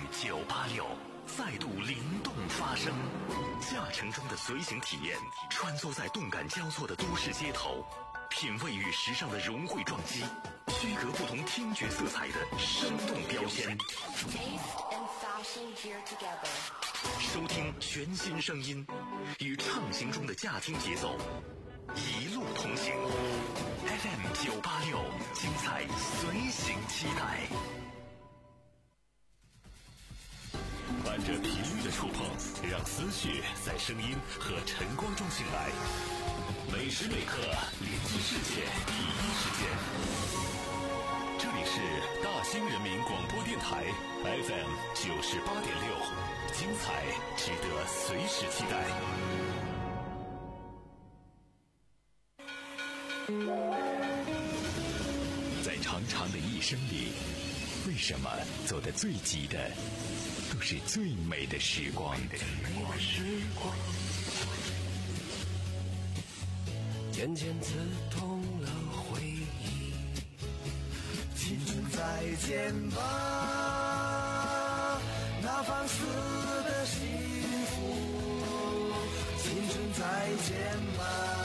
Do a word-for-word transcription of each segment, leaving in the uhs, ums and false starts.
九八六再度灵动发声，驾乘中的随行体验，穿梭在动感交错的都市街头，品味与时尚的融汇撞击，区隔不同听觉色彩的生动标签。收听全新声音，与畅行中的驾听节奏，一路同行。F M 九八六，精彩随行期待。伴着频率的触碰，让思绪在声音和晨光中醒来。每时每刻连接世界第一时间。这里是大兴人民广播电台 F M 九十八点六，精彩值得随时期待。在长长的一生里，为什么走得最急的都是最美的时光？ 渐渐刺痛了回忆， 青春再见吧，那放肆的幸福，青春再见吧，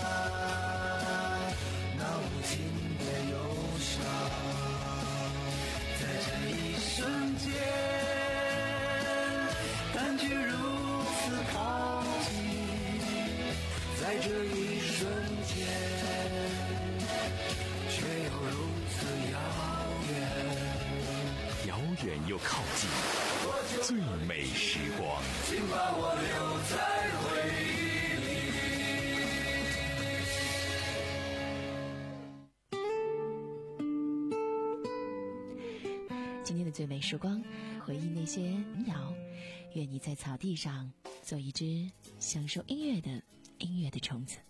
那无情的忧伤，在这一瞬间感觉如此靠近，在这一瞬间却又如此遥远， 遥远又靠近，最美时光， 请把我留在回忆里。 今天的最美时光，回忆那些民谣，愿你在草地上做一只享受音乐的音乐的虫子。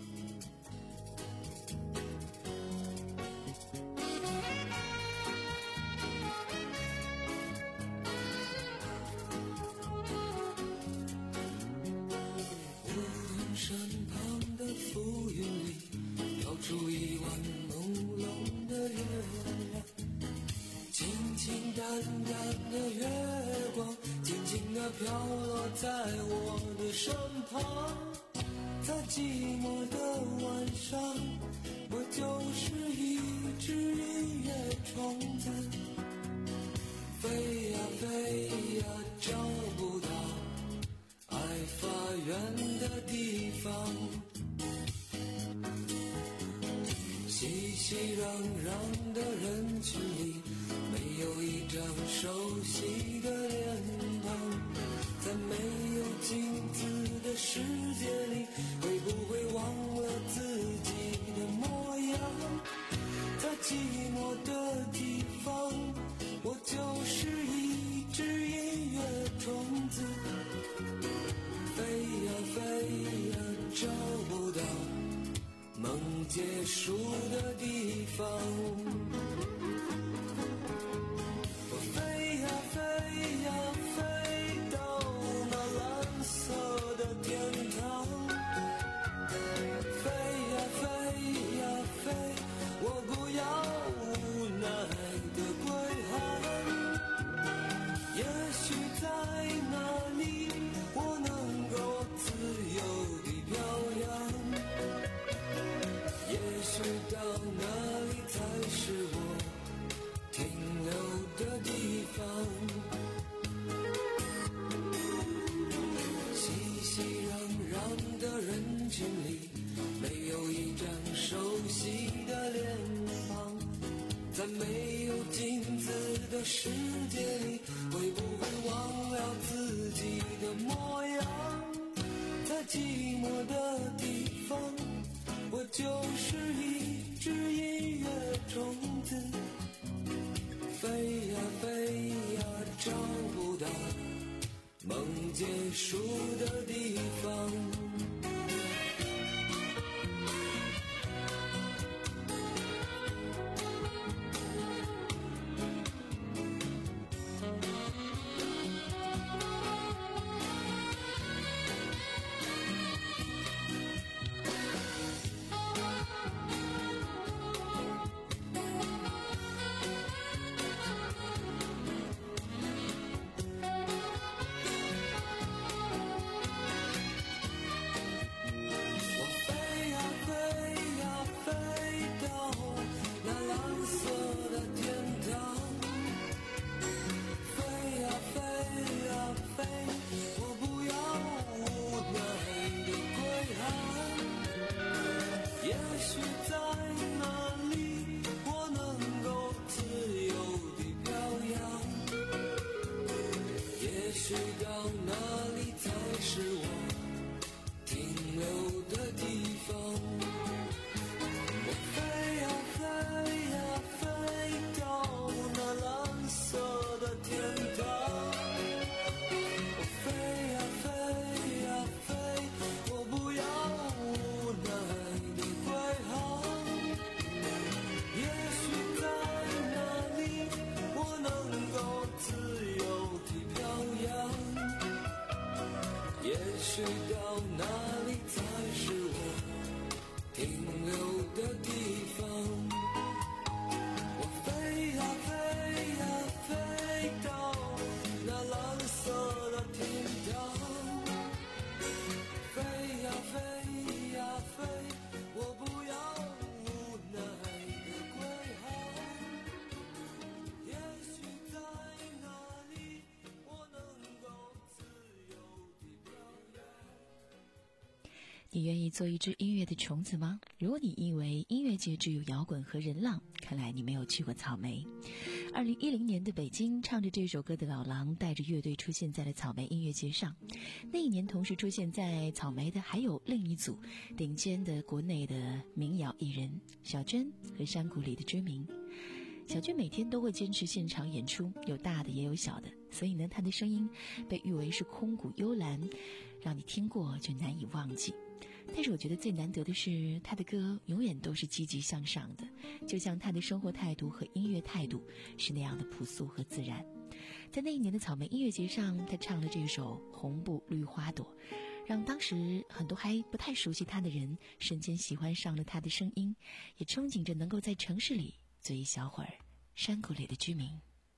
身旁的浮云里飘出一弯朦胧的月亮，清清淡淡的月光静静地飘落在我的身旁，在寂寞的晚上，我就是一只音乐虫子，飞呀飞呀找不到爱发源的地方，熙熙攘攘的人群里，没有一张熟悉的脸庞，在没有镜子的世界里，会不会忘了自己的模样？在寂寞的地方，我就是一只音乐虫子，飞呀飞呀找不到梦结束的地方，我飞呀飞呀飞到那蓝色的天堂，飞呀飞呀飞，我不要无奈的归航，也许在那里我能够自由地飘扬，也许到那里才是我停留的地方，熙熙攘攘的人群里，没有一张熟悉的脸庞，在没有镜子的世界里，会不会忘了自己的模样？在寂寞的地方，我就是一只音乐虫子，飞呀飞呀找不到梦结束的地方。 到哪里才是我停留的地方？我飞呀飞呀飞到那蓝色的天堂，我飞呀飞呀飞，我不要无奈的归航。也许在那里我能够自由地飘扬，也许到哪里才是我停留的地方。我飞呀飞呀飞到那蓝色的天堂，飞呀飞呀飞，我不要无奈的归航。也许在哪里我能够自由地飘扬。 你愿意做一只音乐的虫子吗？如果你以为音乐界只有摇滚和人浪，看来你没有去过草莓。二零一零年的北京，唱着这首歌的老狼带着乐队出现在了草莓音乐节上。那一年同时出现在草莓的还有另一组顶尖的国内的民谣艺人小娟和山谷里的居民。小娟每天都会坚持现场演出，有大的也有小的，所以呢，她的声音被誉为是空谷幽兰，让你听过就难以忘记。但是我觉得最难得的是，他的歌永远都是积极向上的，就像他的生活态度和音乐态度是那样的朴素和自然。在那一年的草莓音乐节上，他唱了这首《红布绿花朵》，让当时很多还不太熟悉他的人瞬间喜欢上了他的声音，也憧憬着能够在城市里做一小会儿山谷里的居民。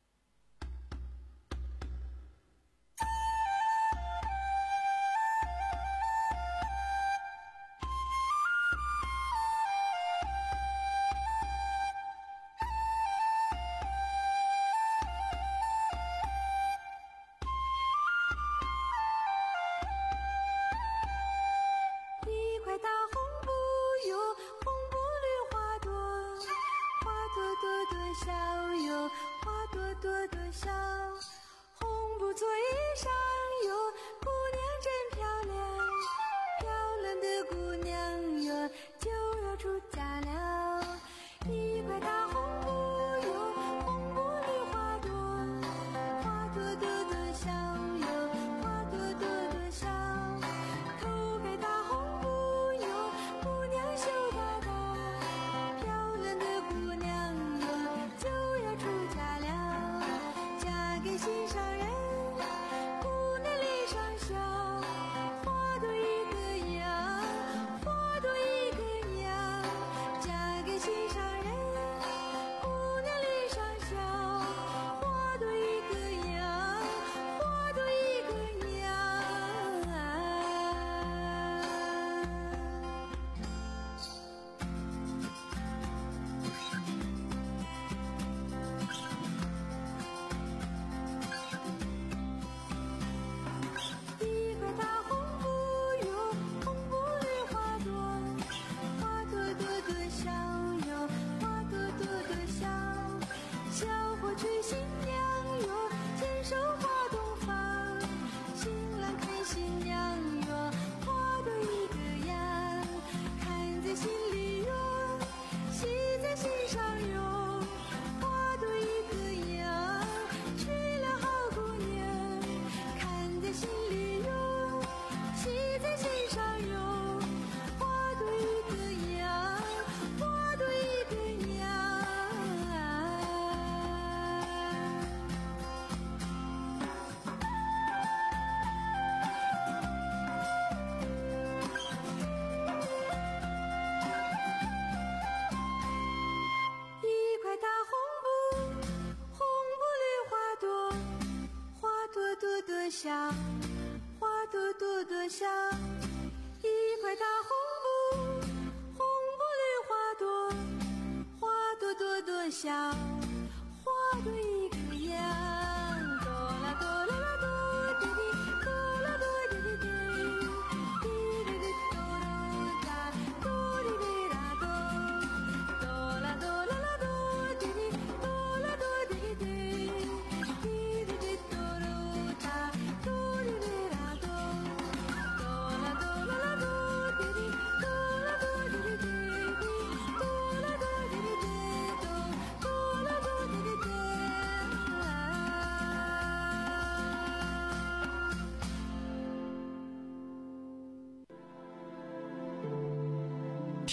香，花朵朵朵香，一块大红布，红布绿花朵，花朵朵朵香，花朵一个样，哆啦哆啦啦哆滴滴，哆啦哆滴滴滴，滴滴滴哆哆哒，哆滴滴啦哆，哆啦哆啦啦哆滴滴，哆啦哆滴滴，滴滴滴哆哆哒，哆。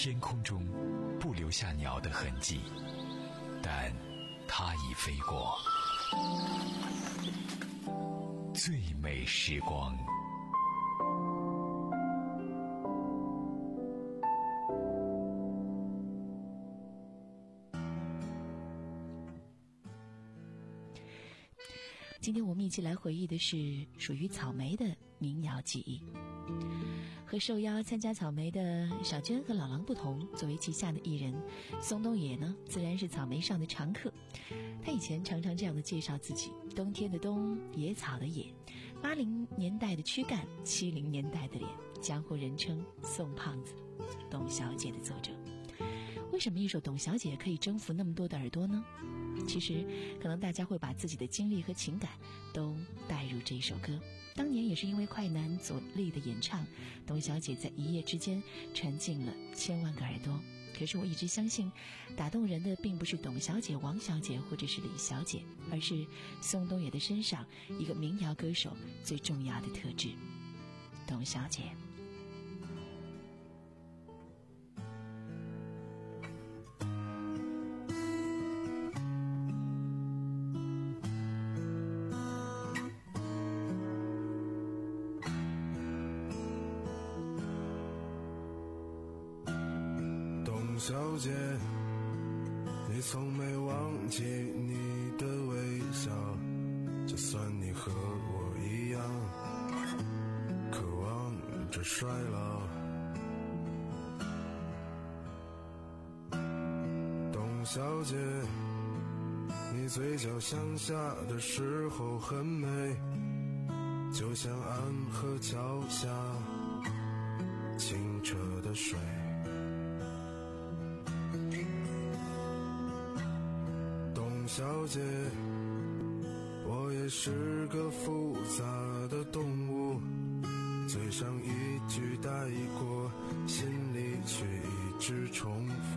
天空中不留下鸟的痕迹，但它已飞过。最美时光。 今天我们一起来回忆的是属于草莓的民谣记忆。和受邀参加草莓的小娟和老狼不同，作为旗下的艺人，宋冬野呢自然是草莓上的常客。他以前常常这样的介绍自己：冬天的冬，野草的野，八零年代的躯干，七零年代的脸，江湖人称宋胖子，董小姐的作者。为什么一首《董小姐》可以征服那么多的耳朵呢？其实可能大家会把自己的经历和情感都带入这一首歌。当年也是因为快男左立的演唱，董小姐在一夜之间传进了千万个耳朵。可是我一直相信，打动人的并不是董小姐、王小姐或者是李小姐，而是宋冬野的身上一个民谣歌手最重要的特质——董小姐。 小姐，你从没忘记你的微笑，就算你和我一样渴望着衰老。董小姐，你嘴角向下的时候很美，就像安河桥下清澈的水。小姐，我也是个复杂的动物，嘴上一句带过，心里却一直重复。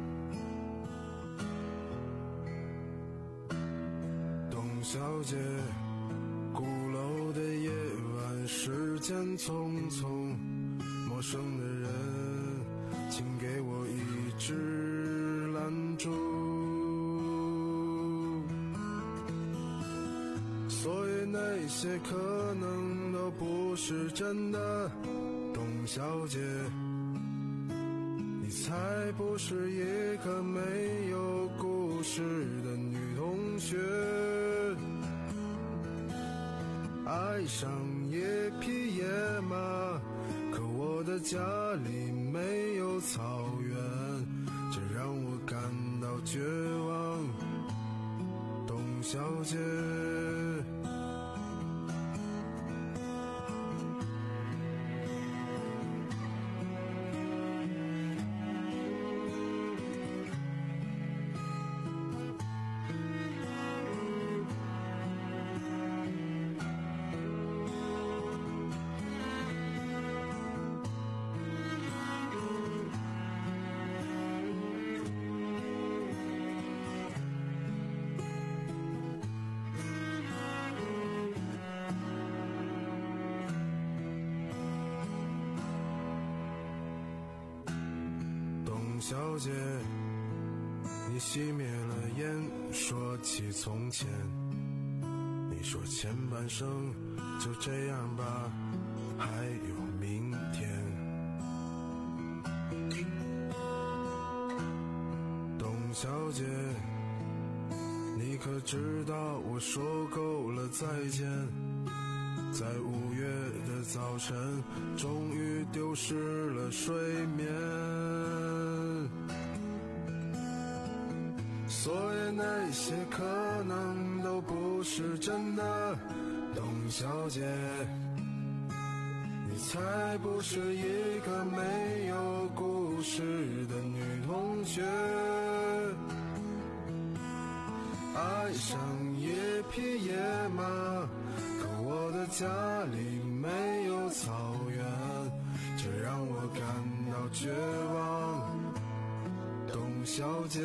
董小姐，鼓楼的夜晚，时间匆匆，陌生的人，请给我一支蜡烛。所以那些可能都不是真的，董小姐，你才不是一个没有故事的女同学。爱上一匹野马，可我的家里没有草原，这让我感到绝望。董小姐，小姐，你熄灭了烟，说起从前，你说前半生就这样吧，还有明天。董小姐，你可知道我说够了再见，在五月的早晨终于丢失了睡眠。所以那些可能都不是真的，董小姐，你才不是一个没有故事的女同学。爱上一匹野马，可我的家里没有草原，这让我感到绝望。董小姐，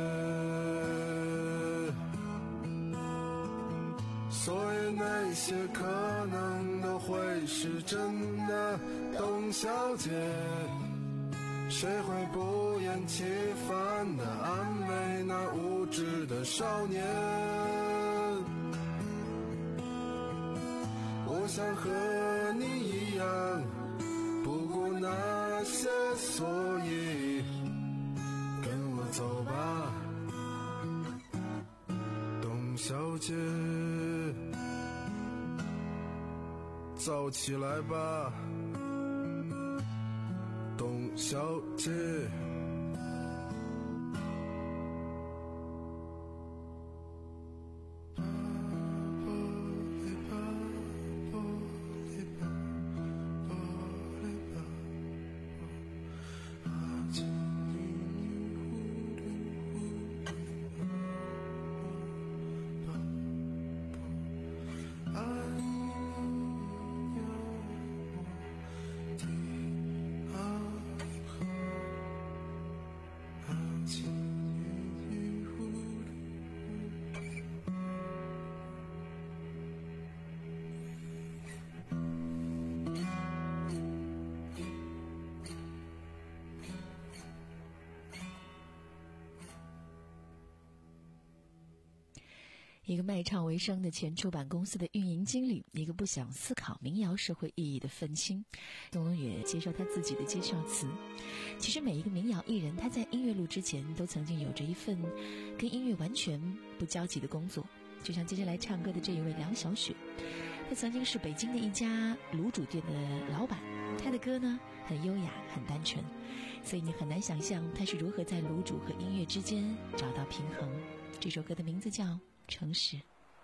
所以那些可能都会是真的，董小姐， 谁会不厌其烦地安慰那无知的少年？我想和你一样，不顾那些所以，跟我走吧，董小姐，燥起来吧，董小姐。 一个卖唱为生的前出版公司的运营经理，一个不想思考民谣社会意义的愤青。董龙也接受他自己的介绍词，其实每一个民谣艺人，他在音乐录之前都曾经有着一份跟音乐完全不交集的工作。就像接下来唱歌的这一位梁晓雪，他曾经是北京的一家卤煮店的老板，他的歌呢很优雅很单纯，所以你很难想象他是如何在卤煮和音乐之间找到平衡。这首歌的名字叫城市。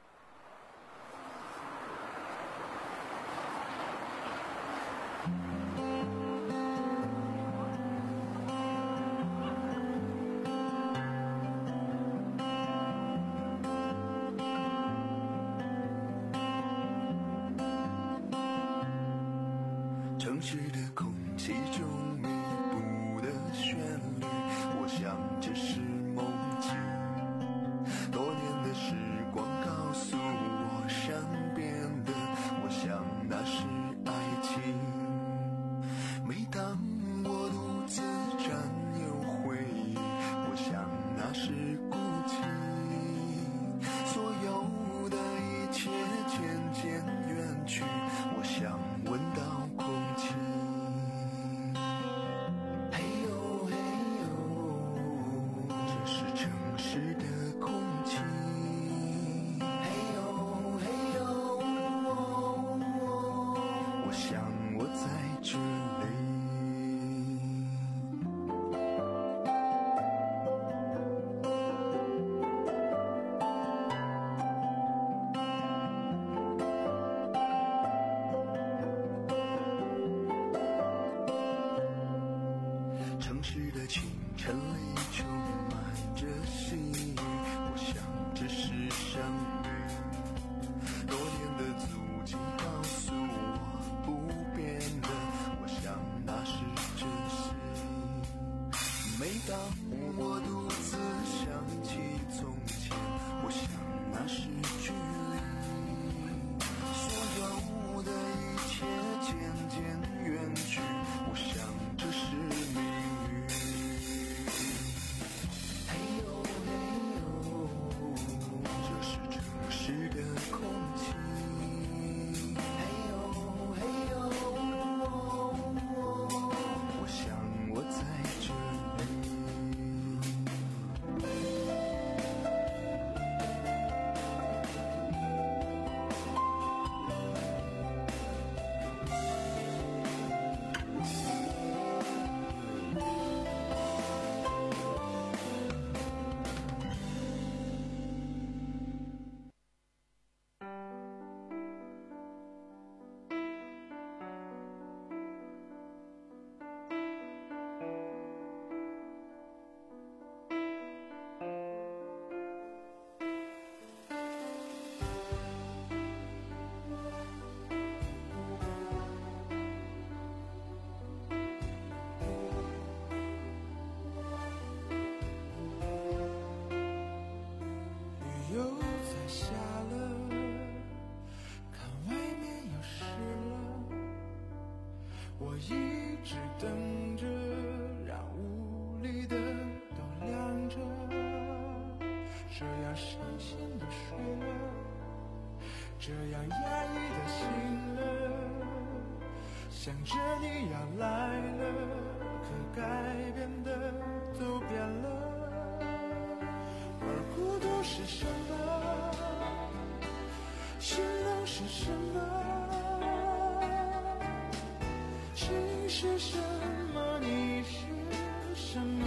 城市的空气中弥补的旋律，我想这是梦境。多年的时光告诉我善变的，我想那是爱情。每当我独自占有回忆，我想那是孤寂。所有的一切渐渐远去，我想闻到空气。嘿呦嘿呦，这是城市的空气。嘿呦嘿呦，我想我在这里。城市的清晨里充满着细雨，我想这是生命。多年的足迹告诉我不变的，我想那是真实。每当我独自想起从前，我想那是距离。所有的一切渐渐远去，我想这是命运。嘿呦嘿呦，这是城市的空气。嘿呦嘿呦，我想我在这里。 雨又在下了，看外面又湿了，我一直等着，让这样伤心的睡了，这样压抑的醒了，想着你要来了，可改变的都变了。而孤独是什么？心冷是什么？情是什么？你是什么？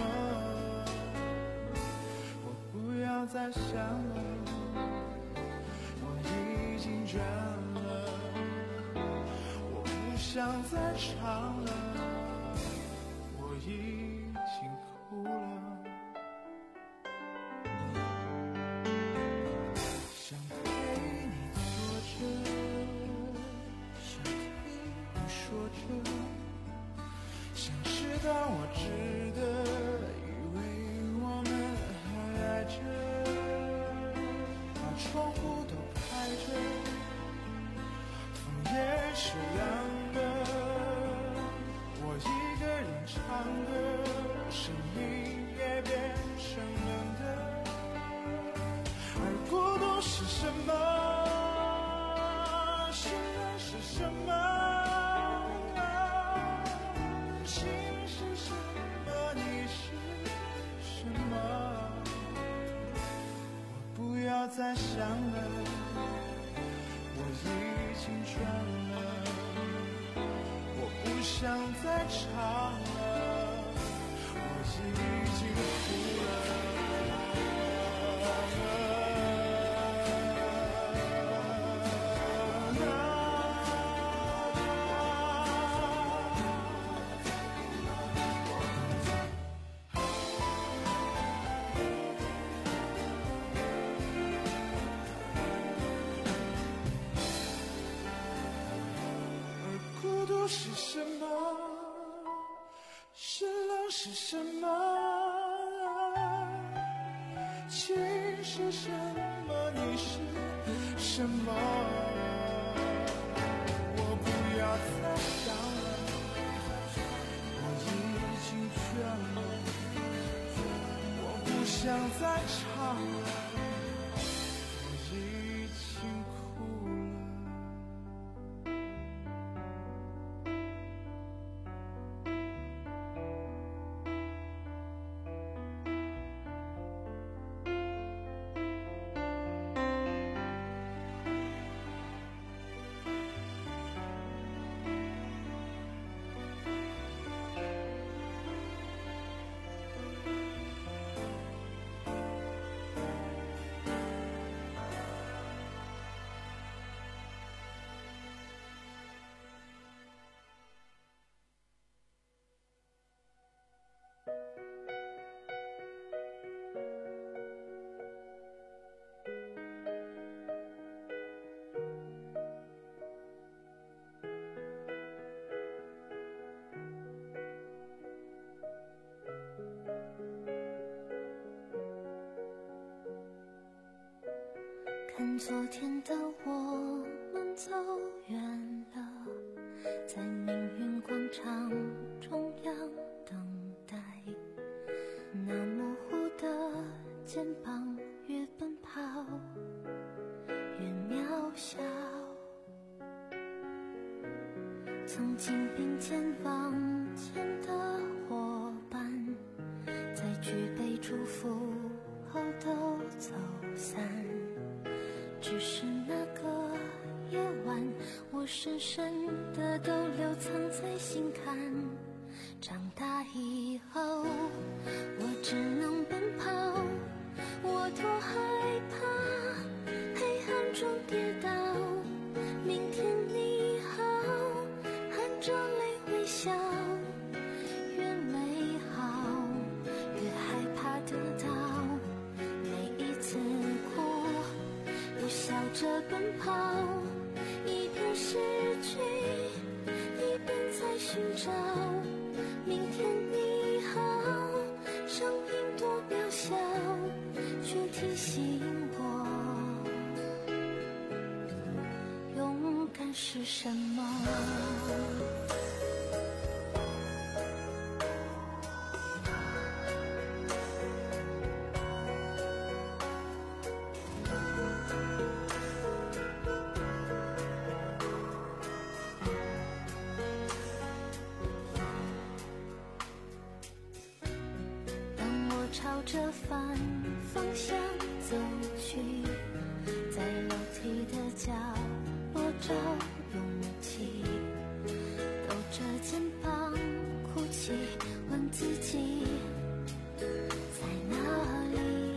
我不要再想了，我已经倦了，我不想再唱了，我已经哭了。想陪你坐着，想听你说着，想知道我值得，以为我们还爱着，把窗户都开着，风也是凉的，我一个人唱歌，声音也变成冷的。而孤独是什么？心冷是什么？情是什么？你是什么？我不要再想了，我已经倦了，我不想再唱了，我已经哭了。是什么？心冷是什么？情是什么？你是什么？我不要再想了，我已经倦了，我不想再唱了，我已经哭了。 看昨天的我们走远了，在命运广场中央等待，那模糊的肩膀越奔跑越渺小，曾经并肩往前的伙伴，在举杯祝福后都走散，只是那个夜晚，我深深的都留藏在心坎。长大以后，我只能奔跑，我多害怕黑暗中跌倒。明天你好，含着泪微笑，越美好越害怕得到，每一次哭又笑着奔跑，一边失去一边在寻找。明天你好，声音多渺小，却提醒我勇敢是什么。 着反方向走去，在楼梯的角落找勇气，抖着肩膀哭泣，问自己在哪里。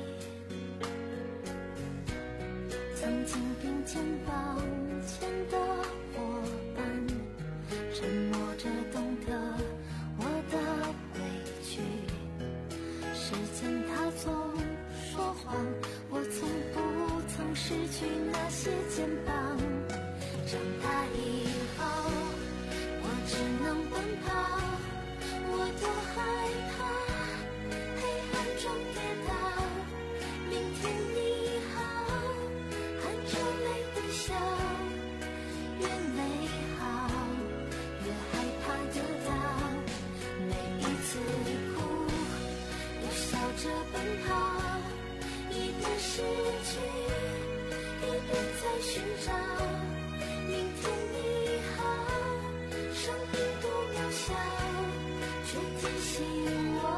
曾经并肩往前的伙伴，沉默着懂得我的委屈。时间它总说谎，我从不曾失去那些肩膀。长大以后，我只能奔跑，我多害怕黑暗中跌倒。明天你好，含着泪微笑，越美好越害怕得到。每一次哭都笑着奔跑，一边失去一边在寻找。明天你好，生命多渺小，却提醒我。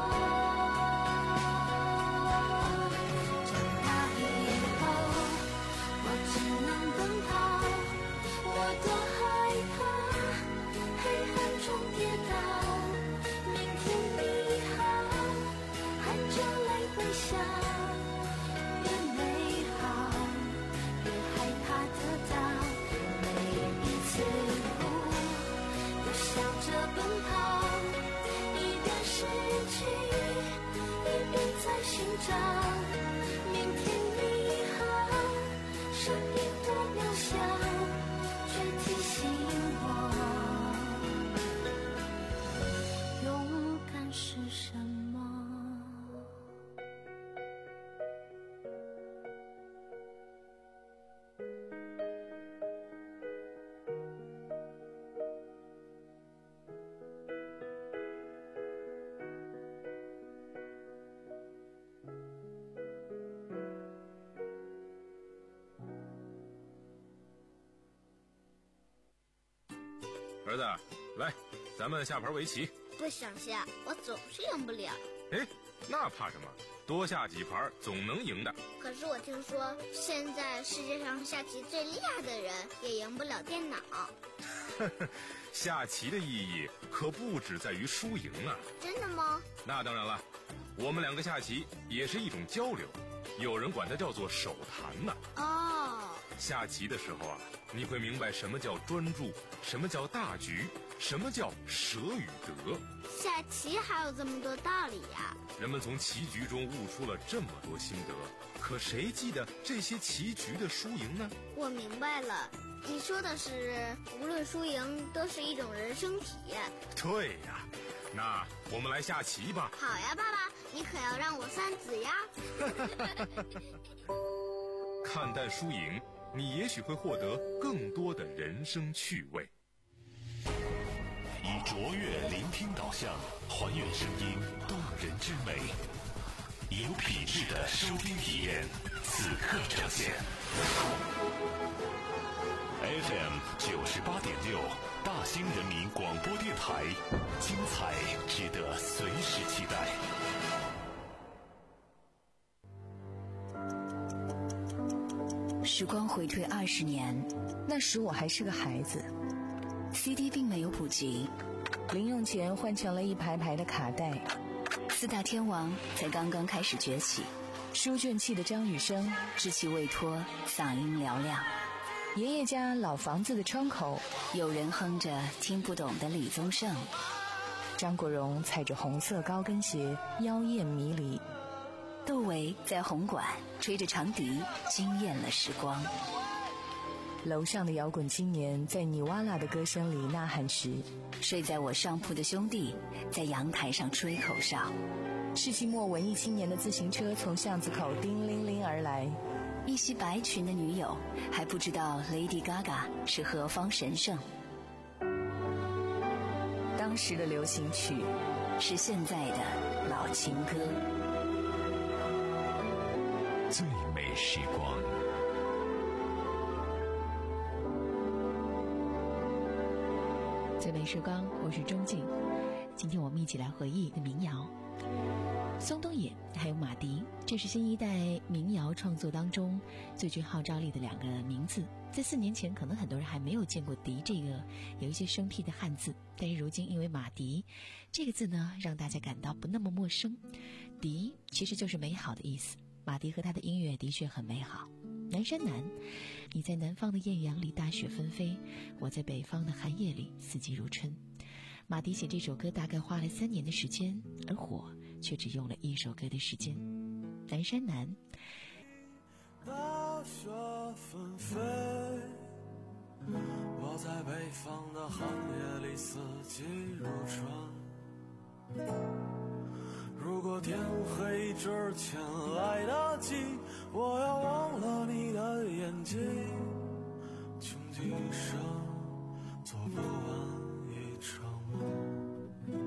长大以后，我只能奔跑，我多害怕黑暗中跌倒。明天你好，含着泪微笑，越美好越害怕得到。每一次哭都笑着奔跑，一边失去一边在寻找。明天你好，生命多渺小，却提醒我勇敢是什么。 儿子，来，咱们下盘围棋。 不想下，我总是赢不了。 哎，那怕什么？多下几盘总能赢的。 可是我听说，现在世界上下棋最厉害的人也赢不了电脑。 下棋的意义可不只在于输赢啊。 真的吗？ 那当然了，我们两个下棋也是一种交流，有人管它叫做手谈呢。 哦， 下棋的时候啊，你会明白什么叫专注，什么叫大局，什么叫舍与得。 下棋还有这么多道理呀！ 人们从棋局中悟出了这么多心得，可谁记得这些棋局的输赢呢？ 我明白了，你说的是无论输赢都是一种人生体验。 对呀，那我们来下棋吧。 好呀，爸爸，你可要让我三子呀。 看淡输赢，你也许会获得更多的人生趣味。 以卓越聆听导向，还原声音动人之美，有品质的收听体验，此刻呈现。F M 九十八点六，大兴人民广播电台，精彩值得随时期待。 时光回退二十年，那时我还是个孩子。C D 并没有普及，零用钱换成了一排排的卡带。四大天王才刚刚开始崛起，书卷气的张雨生稚气未脱，嗓音嘹亮。爷爷家老房子的窗口，有人哼着听不懂的李宗盛。张国荣踩着红色高跟鞋，妖艳迷离。窦唯在红馆吹着长笛，惊艳了时光。楼上的摇滚青年在尼瓦拉的歌声里呐喊时，睡在我上铺的兄弟在阳台上吹口哨。世纪末文艺青年的自行车从巷子口叮铃铃而来，一袭白裙的女友还不知道 Lady Gaga 是何方神圣。当时的流行曲是现在的老情歌。 最美时光， 最美时光，我是钟静。今天我们一起来回忆一个民谣， 松东野还有马迪，这是新一代民谣创作当中最具号召力的两个名字。在四年前可能很多人还没有见过迪这个有一些生僻的汉字，但是如今因为马迪这个字呢，让大家感到不那么陌生。迪其实就是美好的意思，马迪和他的音乐的确很美好。南山南，你在南方的艳阳里大雪纷飞，我在北方的寒夜里四季如春。马迪写这首歌大概花了三年的时间，而我却只用了一首歌的时间。南山南， 大雪纷飞，我在北方的寒夜里四季如春。如果天黑之前来得及，我要忘了你的眼睛，穷极一生做不完一场梦。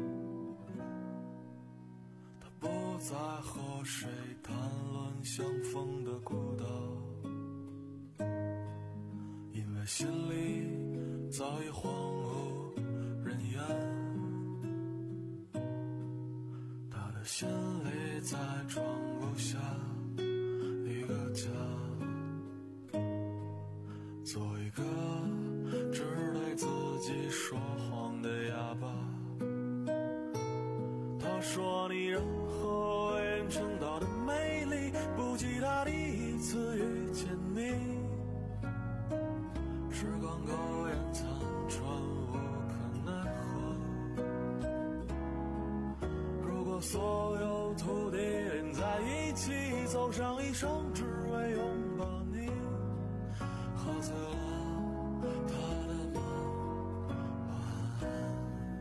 他不再和谁谈论相逢的孤岛，因为心里早已荒无人烟。他的心里再装不下一个家，做一个只对自己说谎的哑巴。他说你任何为人称道的美丽，不及他第一次遇见你。时光苟延残喘，无可奈何。如果所有土地连在一起，走上一生只为拥抱你，喝醉了他的梦，晚安。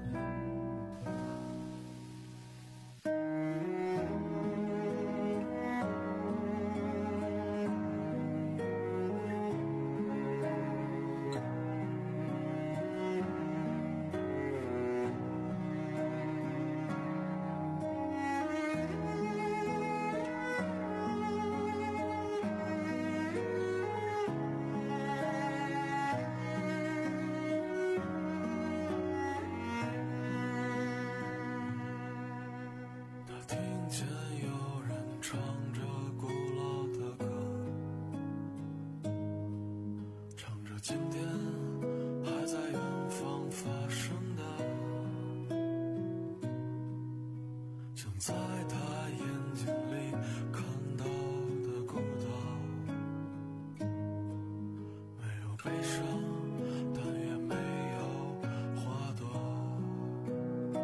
在他眼睛里看到的孤岛，没有悲伤，但也没有花朵。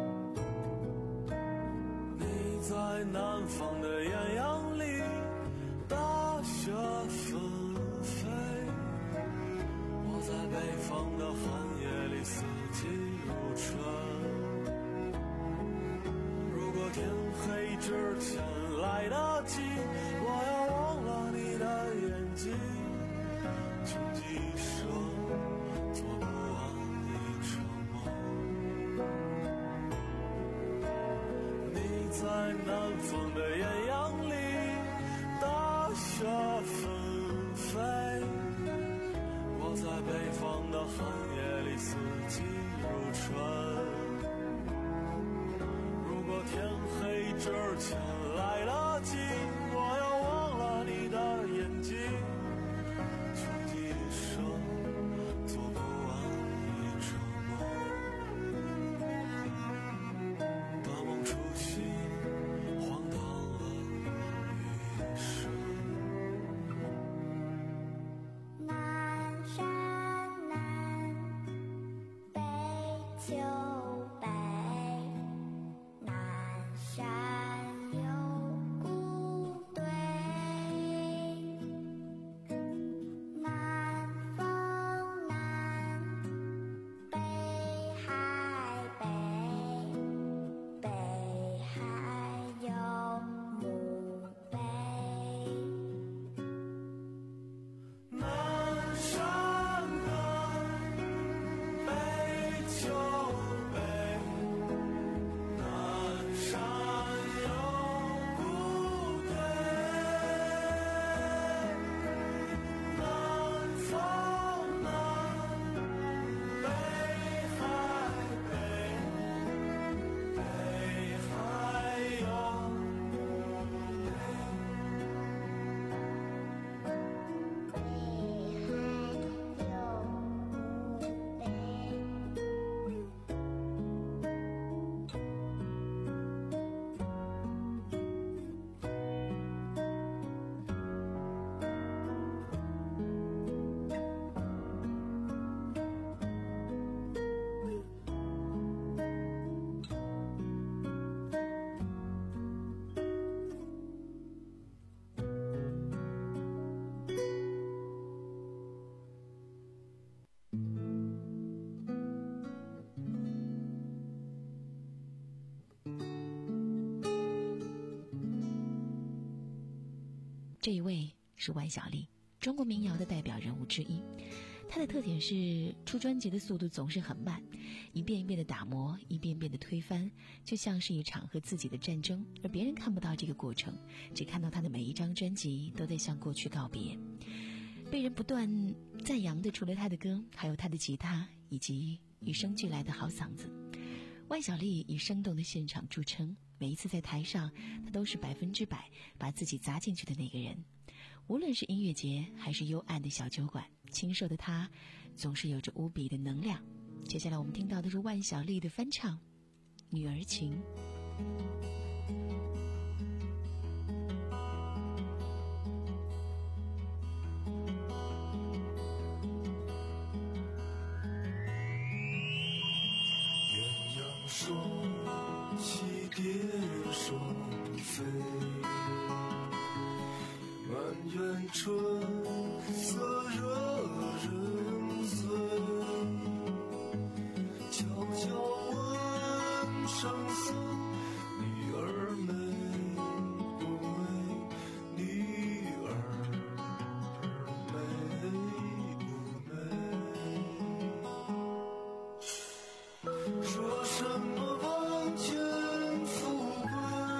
你在南方的艳阳里，大雪纷飞，我在北方的寒夜里四季如春。天黑之前来得及，我要忘了你的眼睛，穷极一生做不完一场梦。你在南方的艳阳里，大雪纷飞，我在北方的寒夜里四季如春。天黑之前来得及，我要忘了你的眼睛，穷极一生做不完一场梦，大梦初醒，荒唐了一生。 南山南，北秋北。山有古这一位是万晓利，中国民谣的代表人物之一。他的特点是出专辑的速度总是很慢，一遍一遍的打磨，一遍遍的推翻，就像是一场和自己的战争，而别人看不到这个过程，只看到他的每一张专辑都在向过去告别。被人不断赞扬的除了他的歌，还有他的吉他以及与生俱来的好嗓子。万晓利以生动的现场著称，每一次在台上他都是百分之百把自己砸进去的那个人。无论是音乐节还是幽暗的小酒馆，清瘦的他总是有着无比的能量。接下来我们听到的是万晓利的翻唱《女儿情》。 鸳鸯双栖蝶双飞，满园春色惹人醉。悄悄问声色，女儿美不美？女儿美不美？说什么王权富贵，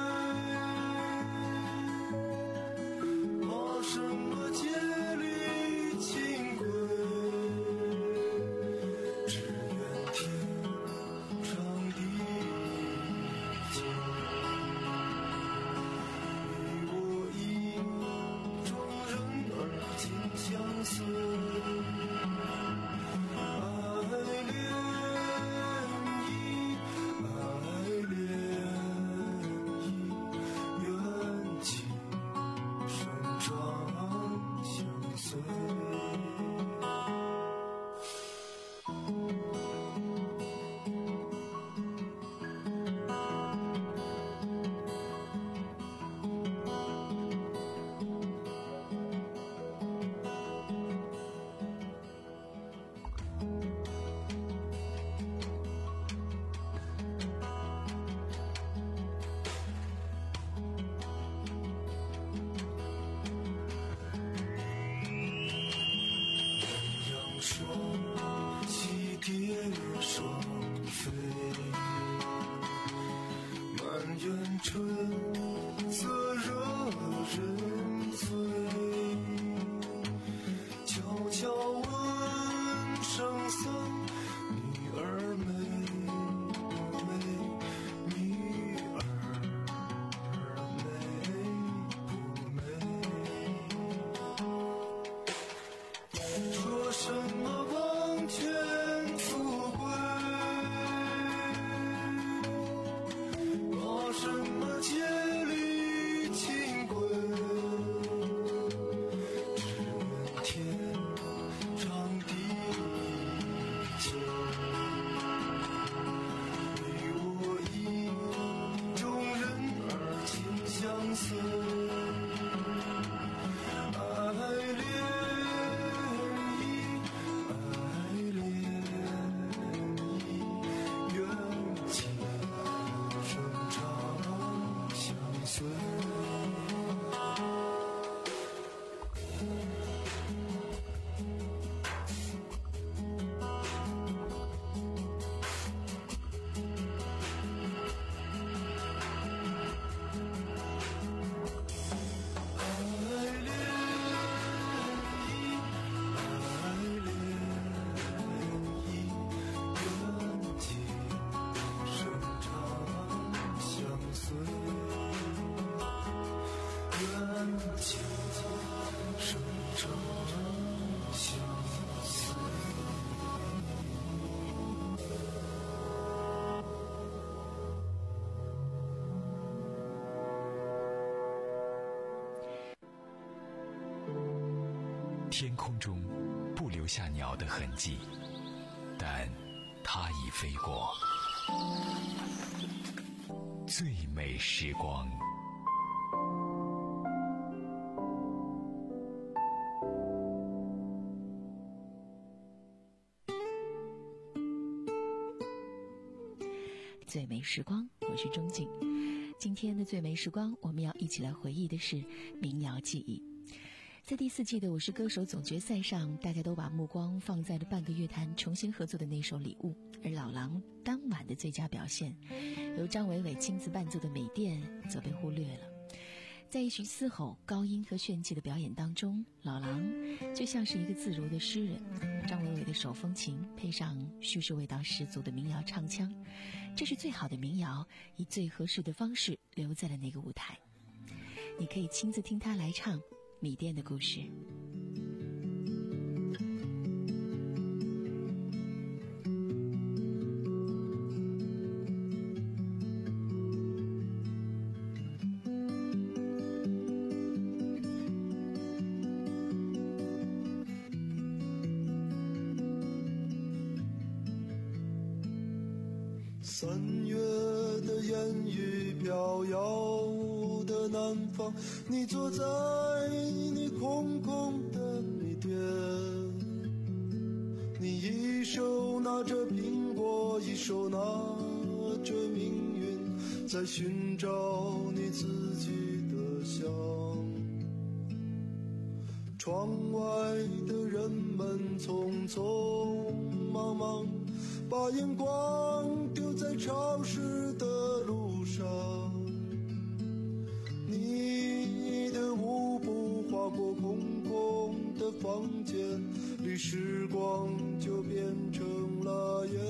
怕什么戒律清规，只愿天长地久，你我意中人儿紧相随。 天空中不留下鸟的痕迹，但它已飞过。最美时光。 最美时光，我是钟静。今天的最美时光，我们要一起来回忆的是民谣记忆。 在第四季的《我是歌手》总决赛上，大家都把目光放在了半个乐坛重新合作的那首《礼物》，而老狼当晚的最佳表现，由张伟伟亲自伴奏的《美店》则被忽略了。在一群嘶吼、高音和炫技的表演当中，老狼就像是一个自如的诗人。张伟伟的手风琴配上叙事味道十足的民谣唱腔，这是最好的民谣，以最合适的方式留在了那个舞台。你可以亲自听他来唱米店的故事。 三月的烟雨飘摇的南方，你坐在你空空的米店，你一手拿着苹果，一手拿着命运，在寻找你自己的香。窗外的人们匆匆忙忙，把眼光丢在潮湿的路上，你的舞步划过空空的房间里，时光就变成了烟。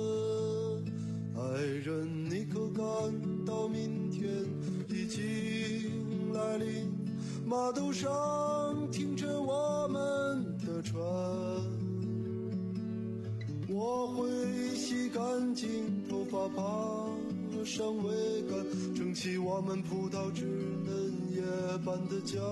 爱人，你可感到明天已经来临？码头上停着我们的船，我会洗干净头发，爬上桅杆，撑起我们葡萄枝嫩叶般的家。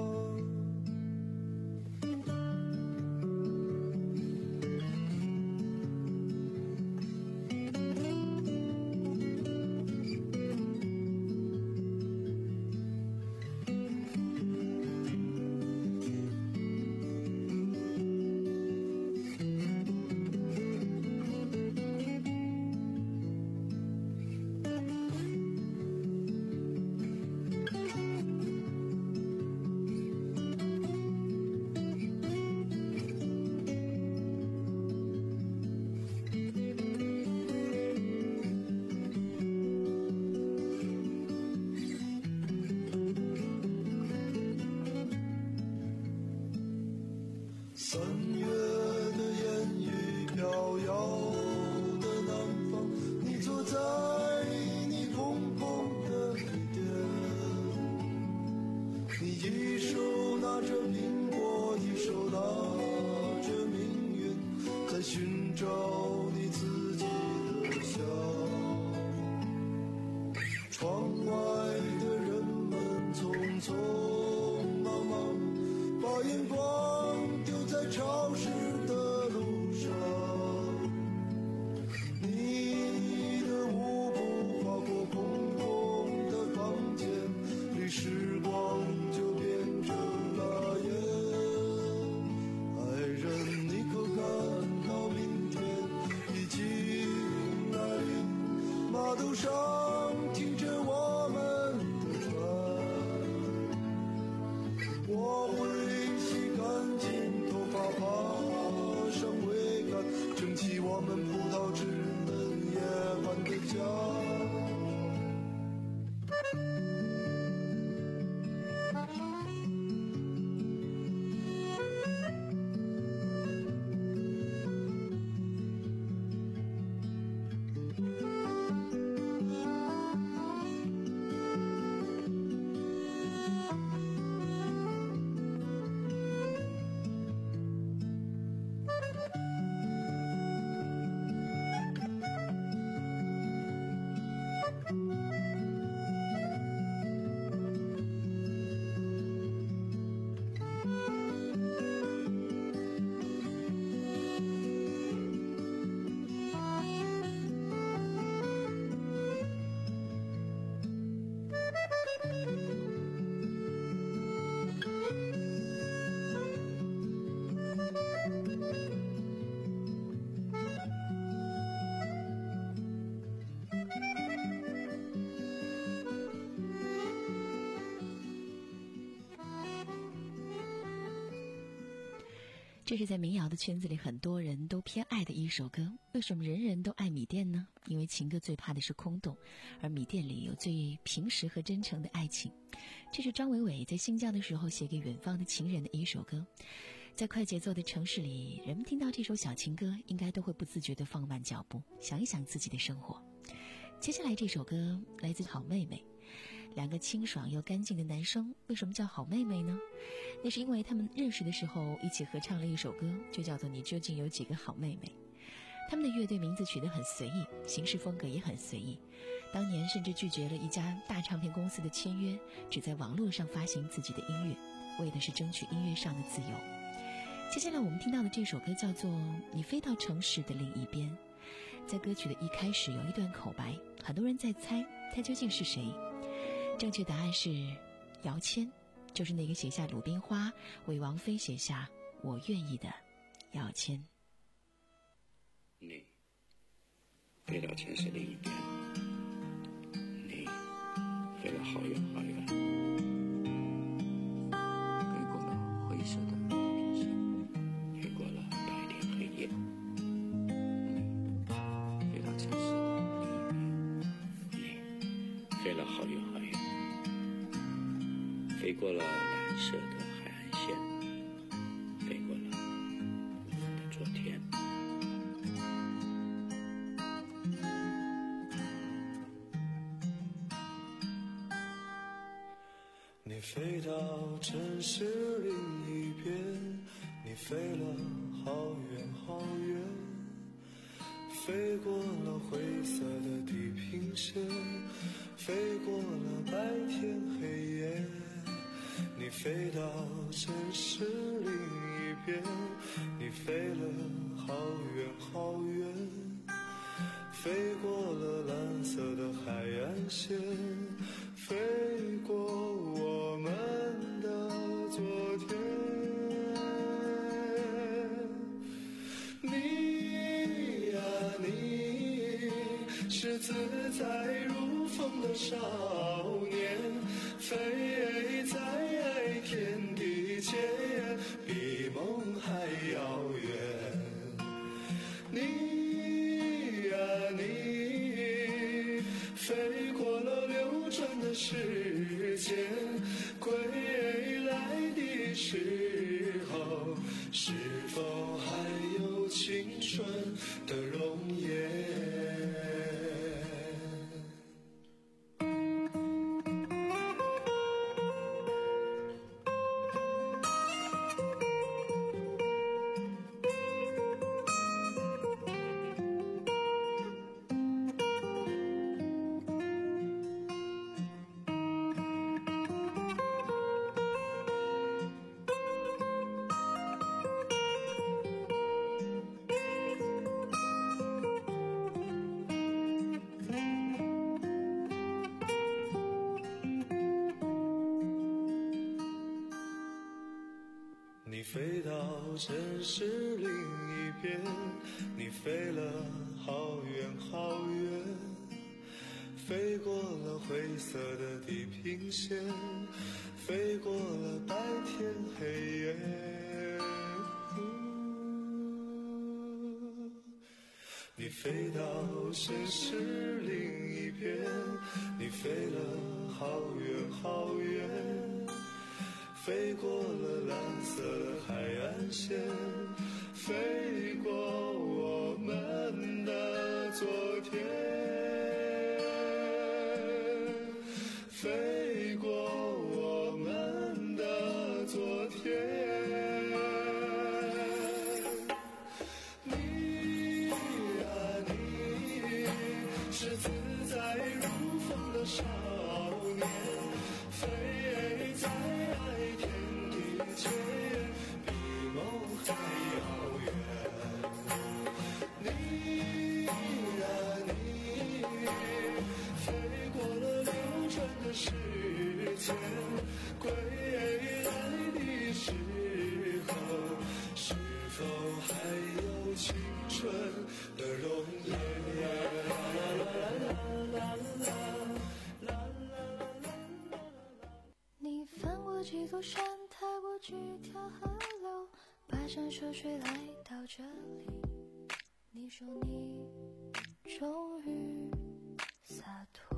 三月的烟雨飘摇的南方，你坐在你空空的米店，你一手拿着苹果，一手拿着命运，在寻找你自己的香。窗外的人们匆匆忙忙，把眼光丢在潮湿的路上，你的舞步划过空空的房间里，时光就变成了烟。爱人，你可感到明天这是在民谣的圈子里很多人都偏爱的一首歌。为什么人人都爱米店呢？因为情歌最怕的是空洞，而米店里有最平实和真诚的爱情。这是张伟伟在新疆的时候写给远方的情人的一首歌。在快节奏的城市里，人们听到这首小情歌应该都会不自觉地放慢脚步，想一想自己的生活。接下来这首歌来自好妹妹，两个清爽又干净的男生，为什么叫好妹妹呢？那是因为他们认识的时候一起合唱了一首歌，就叫做《你究竟有几个好妹妹》。他们的乐队名字取得很随意，行事风格也很随意，当年甚至拒绝了一家大唱片公司的签约，只在网络上发行自己的音乐，为的是争取音乐上的自由。接下来我们听到的这首歌叫做《你飞到城市的另一边》。在歌曲的一开始有一段口白，很多人在猜他究竟是谁。正确答案是姚谦，就是那个写下《鲁冰花》为王菲写下《我愿意》的姚谦。 你飞到城市另一边，你飞了好远好远，飞过了灰色的平线，飞过了白天黑夜，你飞到城市的另一边，你飞了好远好远，飞过了蓝色的海岸线，飞过了我们的昨天。 你飞到城市另一边，你飞了好远好远，飞过了灰色的地平线，飞过了白天黑夜。你飞到城市另一边，你飞了好远好远，飞过了蓝色的海岸线，飞过我们的昨天。你呀你，是自在如风的少年，飞在天地间，比梦还遥远。你呀你，飞过了流转的时间，归来的时候，是否还有青春的容颜？你飞到城市另一边，你飞了好远好远，飞过了灰色的地平线，飞过了白天黑夜。你飞到城市另一边，你飞了好远好远，飞过了蓝色的海岸线，飞过我们的昨天，飞过我们的昨天。你呀你，是自在如风的少年，飞在比梦还遥远。你呀你，飞过了流转的时间，归来的时候，是否还有青春的容颜？ 你翻过几座山，踏过几条河流，跋山涉水来到这里，你说你终于洒脱。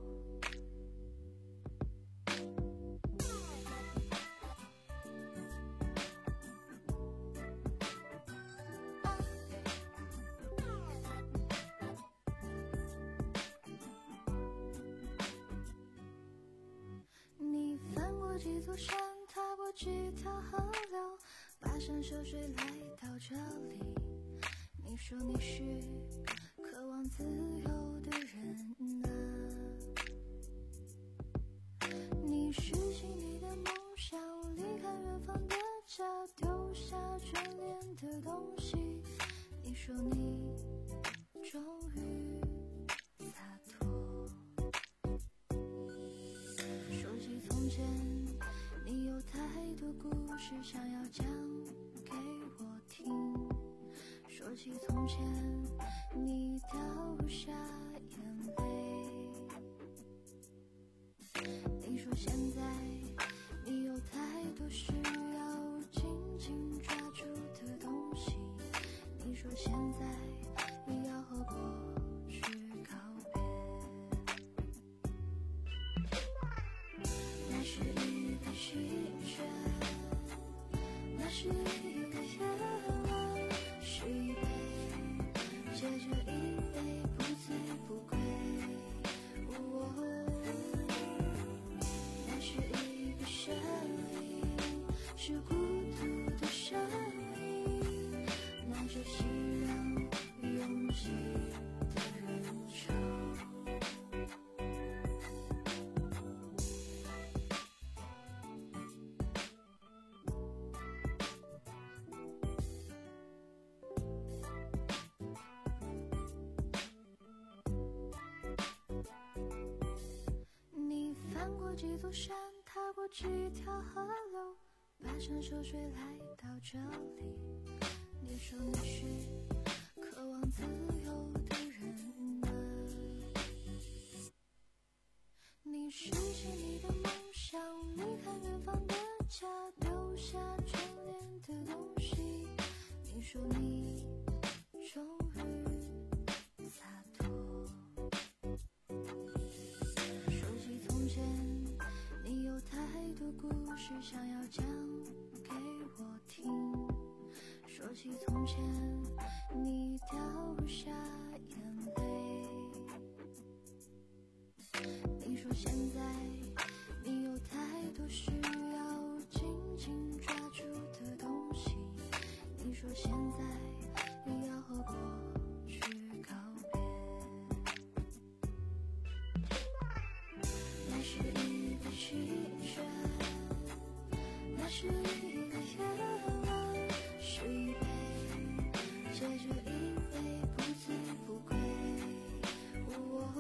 你翻过几座山，踏过几条河流，跋山涉水来到这里，你说你是渴望自由的人啊，你实行你的梦想，离开远方的家，丢下眷恋的东西，你说你终于洒脱。说起从前，你有太多故事想要讲给我听，说起从前，你掉下眼泪，你说现在你有太多需要紧紧抓住的东西，你说现在也要和过去告别。那是一个心愿，那是一个愿望，是一杯接着一杯不醉不归。哦，那是一个声音，是孤独的声音，那就是让拥挤的人潮。你翻过几座山，踏过几条河流，跋山涉水来到这里，你说你是渴望自由的人啊，你实现你的梦想，离开远方的家，丢下眷恋的东西，你说你终于洒脱。说起从前，你有太多故事想要讲给我听，说起从前，你掉下眼泪，你说现在你有太多需要紧紧抓住的东西，你说现在也要和过去告别。那是一个心愿，那是一个愿望，是一杯接着一杯不醉不归。哦，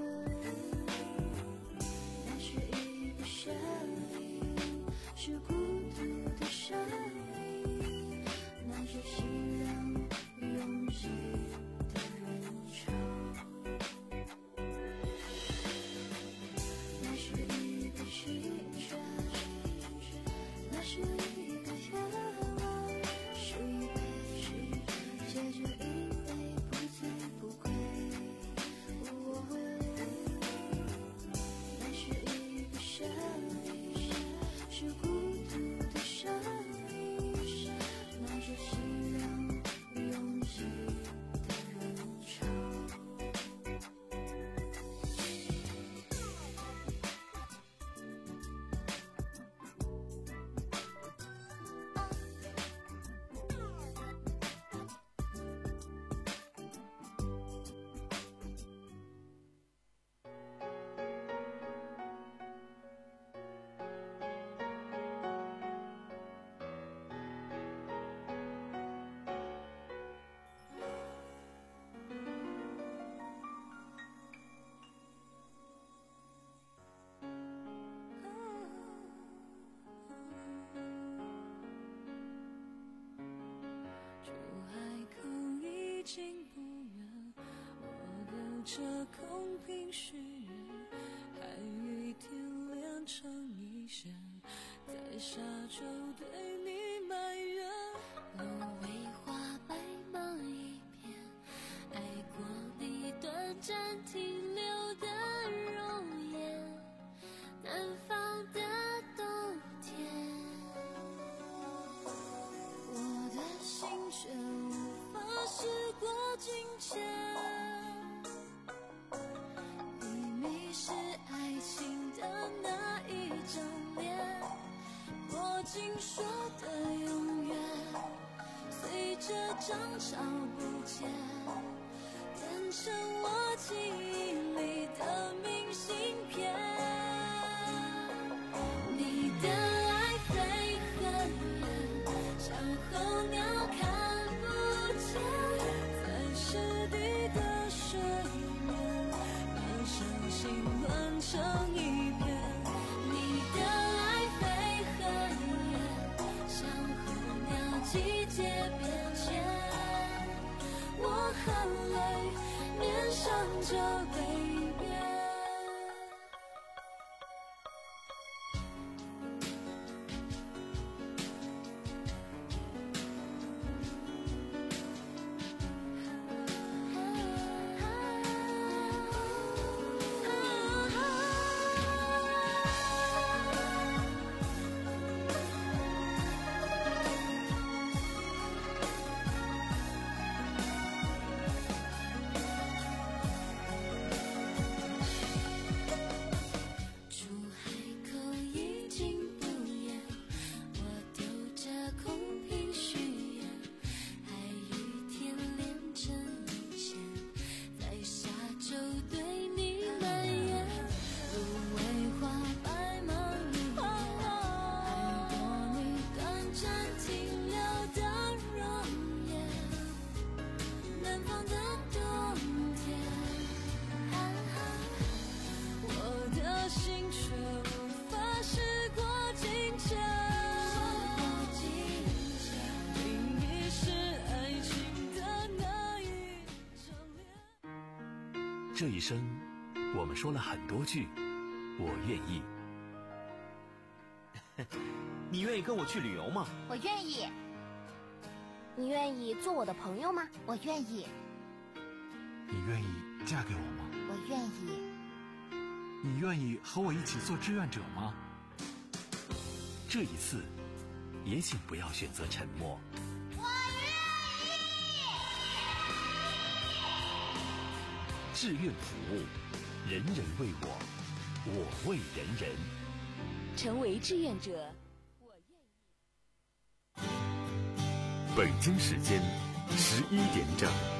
那是一个声音，是孤独的声音，那就是让拥挤的人潮。那是一个心愿，那是一个愿望，是一杯接着一杯不醉不归。哦，那是一个声音，是孤独的声音，那就是让拥挤的人潮。出海口已经不远，我的这空瓶虚热，海与天连成一线，在沙洲对你埋怨。路经说的永远，随着涨潮不见，变成我记忆里的明信片。你的爱飞很远，像候鸟看不见，在湿地的水面，把伤心乱成一片。你的爱飞很远，像候鸟季节变迁，我和泪面上着悲别。 这一生，我们说了很多句“我愿意”。 你愿意跟我去旅游吗？ 我愿意。你愿意做我的朋友吗？我愿意。 你愿意嫁给我吗？ 我愿意。 你愿意和我一起做志愿者吗？ 这一次，也请不要选择沉默。志愿服务，人人为我，我为人人。 成为志愿者，我愿意。 北京时间十一点整。